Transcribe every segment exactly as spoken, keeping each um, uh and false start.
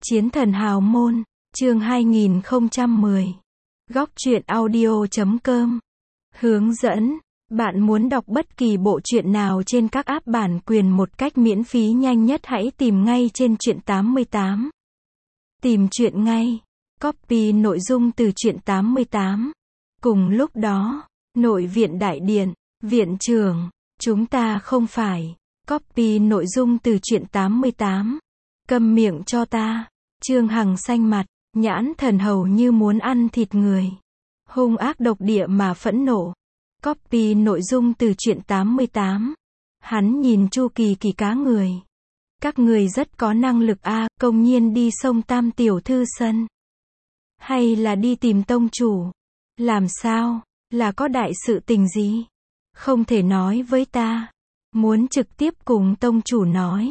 Chiến thần hào môn, chương hai nghìn không trăm mười. Góc truyện audio chấm com. Hướng dẫn. Bạn muốn đọc bất kỳ bộ truyện nào trên các app bản quyền một cách miễn phí nhanh nhất hãy tìm ngay trên truyện tám mươi tám. Tìm truyện ngay. Copy nội dung từ truyện tám mươi tám. Cùng lúc đó, nội viện đại điện, viện trưởng, chúng ta không phải. Copy nội dung từ truyện tám mươi tám. Câm miệng cho ta. Trương Hằng xanh mặt, nhãn thần hầu như muốn ăn thịt người. Hung ác độc địa mà phẫn nộ. Copy nội dung từ truyện tám mươi tám. Hắn nhìn Chu Kỳ Kỳ cá người. Các người rất có năng lực a, à, công nhiên đi xông Tam tiểu thư sân. Hay là đi tìm tông chủ? Làm sao? Là có đại sự tình gì? Không thể nói với ta. Muốn trực tiếp cùng tông chủ nói.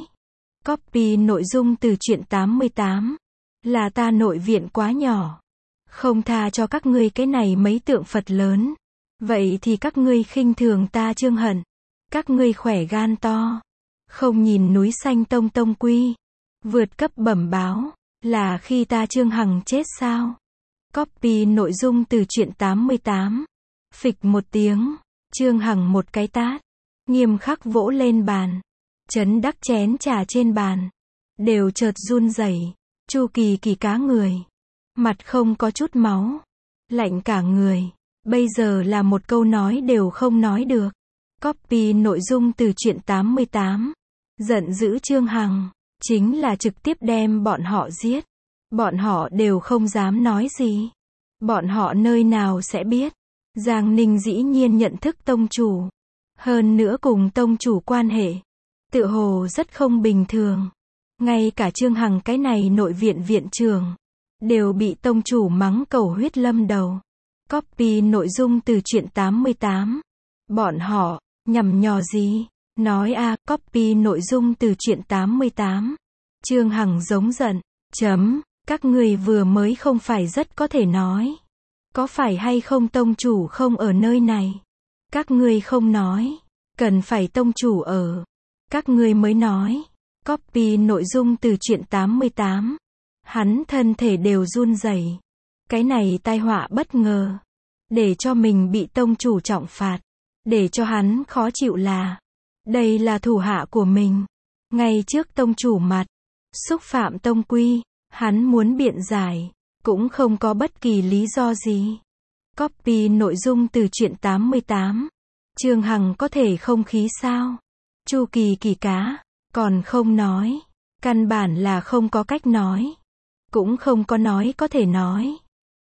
Copy nội dung từ truyện tám mươi tám. Là ta nội viện quá nhỏ. Không tha cho các ngươi cái này mấy tượng Phật lớn. Vậy thì các ngươi khinh thường ta Trương Hận. Các ngươi khỏe gan to. Không nhìn núi xanh tông tông quy. Vượt cấp bẩm báo. Là khi ta Trương Hằng chết sao? Copy nội dung từ truyện tám mươi tám. Phịch một tiếng. Trương Hằng một cái tát. Nghiêm khắc vỗ lên bàn. Chấn đắc chén trà trên bàn. Đều chợt run rẩy. Chu Kỳ Kỳ cá người. Mặt không có chút máu. Lạnh cả người. Bây giờ là một câu nói đều không nói được. Copy nội dung từ truyện tám mươi tám. Giận dữ Trương Hằng. Chính là trực tiếp đem bọn họ giết. Bọn họ đều không dám nói gì. Bọn họ nơi nào sẽ biết. Giang Ninh dĩ nhiên nhận thức tông chủ. Hơn nữa cùng tông chủ quan hệ. Tự hồ rất không bình thường. Ngay cả Trương Hằng cái này nội viện viện trưởng. Đều bị tông chủ mắng cầu huyết lâm đầu. Copy nội dung từ truyện tám mươi tám. Bọn họ, nhằm nhò gì? Nói a, à, copy nội dung từ truyện tám mươi tám. Trương Hằng giống giận. Chấm, các người vừa mới không phải rất có thể nói. Có phải hay không tông chủ không ở nơi này? Các ngươi không nói. Cần phải tông chủ ở. Các ngươi mới nói. Copy nội dung từ truyện tám mươi tám. Hắn thân thể đều run rẩy. Cái này tai họa bất ngờ. Để cho mình bị tông chủ trọng phạt. Để cho hắn khó chịu là. Đây là thủ hạ của mình. Ngay trước tông chủ mặt. Xúc phạm tông quy. Hắn muốn biện giải. Cũng không có bất kỳ lý do gì. Copy nội dung từ truyện tám mươi tám. Trương Hằng có thể không khí sao? Chu Kỳ Kỳ cá. Còn không nói. Căn bản là không có cách nói. Cũng không có nói có thể nói.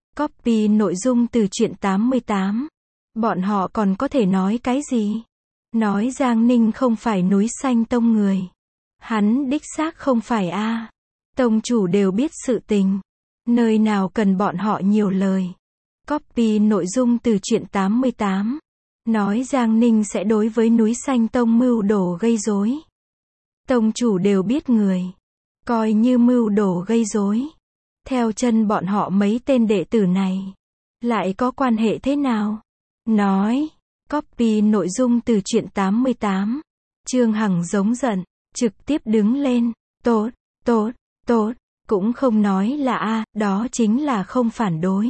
Copy nội dung từ truyện tám mươi tám. Bọn họ còn có thể nói cái gì? Nói Giang Ninh không phải núi xanh tông người. Hắn đích xác không phải a. À. Tông chủ đều biết sự tình. Nơi nào cần bọn họ nhiều lời. Copy nội dung từ truyện tám mươi tám. Nói Giang Ninh sẽ đối với núi xanh tông mưu đồ gây rối. Tông chủ đều biết người. Coi như mưu đồ gây rối. Theo chân bọn họ mấy tên đệ tử này. Lại có quan hệ thế nào? Nói. Copy nội dung từ truyện tám mươi tám. Trương Hằng giống giận. Trực tiếp đứng lên. Tốt, tốt, tốt. Cũng không nói là a, à, đó chính là không phản đối.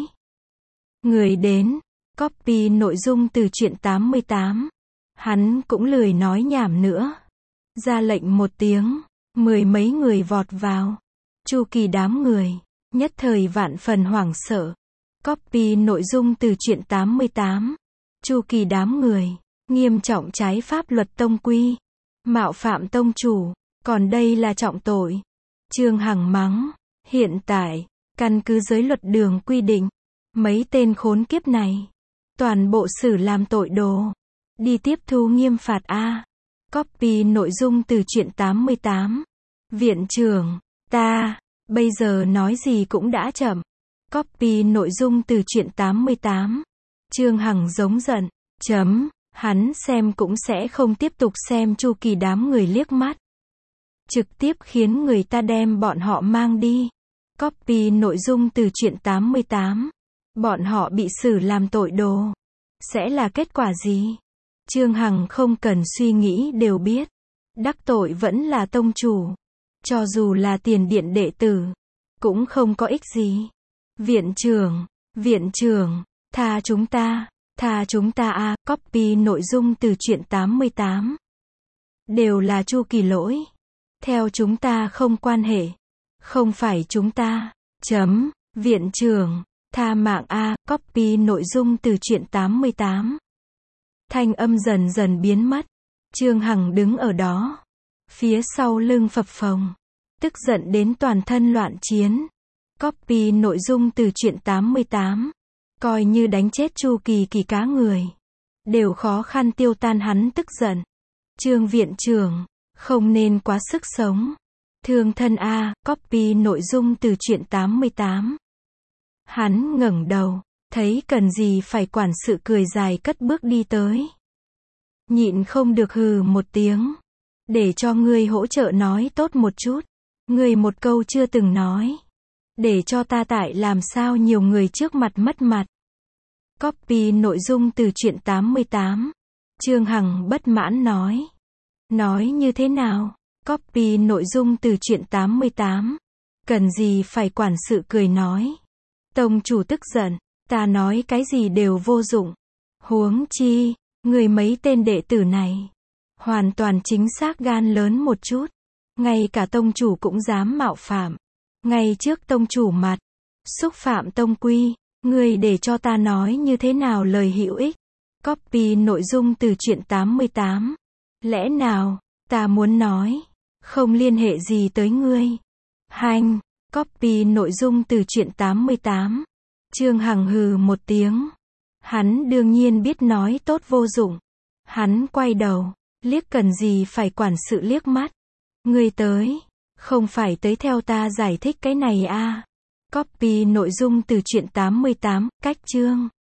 Người đến. Copy nội dung từ truyện tám mươi tám. Hắn cũng lười nói nhảm nữa. Ra lệnh một tiếng. Mười mấy người vọt vào. Chu Kỳ đám người. Nhất thời vạn phần hoảng sợ. Copy nội dung từ truyện tám mươi tám. Chu Kỳ đám người. Nghiêm trọng trái pháp luật tông quy. Mạo phạm tông chủ. Còn đây là trọng tội. Trương Hằng mắng. Hiện tại. Căn cứ giới luật đường quy định. Mấy tên khốn kiếp này. Toàn bộ xử làm tội đồ. Đi tiếp thu nghiêm phạt a. Copy nội dung từ truyện tám mươi tám. Viện trưởng. Ta. Bây giờ nói gì cũng đã chậm. Copy nội dung từ truyện tám mươi tám. Trương Hằng giống giận. Chấm. Hắn xem cũng sẽ không tiếp tục xem Chu Kỳ đám người liếc mắt. Trực tiếp khiến người ta đem bọn họ mang đi. Copy nội dung từ truyện tám mươi tám. Bọn họ bị xử làm tội đồ. Sẽ là kết quả gì? Trương Hằng không cần suy nghĩ đều biết. Đắc tội vẫn là tông chủ. Cho dù là tiền điện đệ tử. cũng không có ích gì. Viện trưởng, viện trưởng, tha chúng ta, tha chúng ta a, copy nội dung từ truyện tám mươi tám. Đều là Chu Kỳ lỗi. Theo chúng ta không quan hệ. Không phải chúng ta. Chấm, viện trưởng, tha mạng a, copy nội dung từ truyện tám mươi tám. Thanh âm dần dần biến mất. Trương Hằng đứng ở đó. Phía sau lưng phập phồng. Tức giận đến toàn thân loạn chiến. Copy nội dung từ truyện tám mươi tám. Coi như đánh chết Chu Kỳ Kỳ cá người. Đều khó khăn tiêu tan hắn tức giận. Trương viện trưởng, không nên quá sức sống. Thương thân a, copy nội dung từ truyện tám mươi tám. Hắn ngẩng đầu, thấy cần gì phải quản sự cười dài cất bước đi tới. Nhịn không được hừ một tiếng. Để cho ngươi hỗ trợ nói tốt một chút. Ngươi một câu chưa từng nói. Để cho ta tại làm sao nhiều người trước mặt mất mặt. Copy nội dung từ truyện tám mươi tám. Trương Hằng bất mãn nói. Nói như thế nào? Copy nội dung từ truyện tám mươi tám. Cần gì phải quản sự cười nói. Tông chủ tức giận. Ta nói cái gì đều vô dụng. Huống chi, người mấy tên đệ tử này. Hoàn toàn chính xác gan lớn một chút. Ngay cả tông chủ cũng dám mạo phạm. Ngay trước tông chủ mặt. Xúc phạm tông quy. Người để cho ta nói như thế nào lời hữu ích. Copy nội dung từ truyện tám mươi tám. Lẽ nào, ta muốn nói. Không liên hệ gì tới ngươi. Hành. Copy nội dung từ truyện tám mươi tám. Trương Hằng hừ một tiếng. Hắn đương nhiên biết nói tốt vô dụng. Hắn quay đầu. Liếc cần gì phải quản sự liếc mắt. Ngươi tới. Không phải tới theo ta giải thích cái này a. Copy nội dung từ truyện tám mươi tám, cách chương.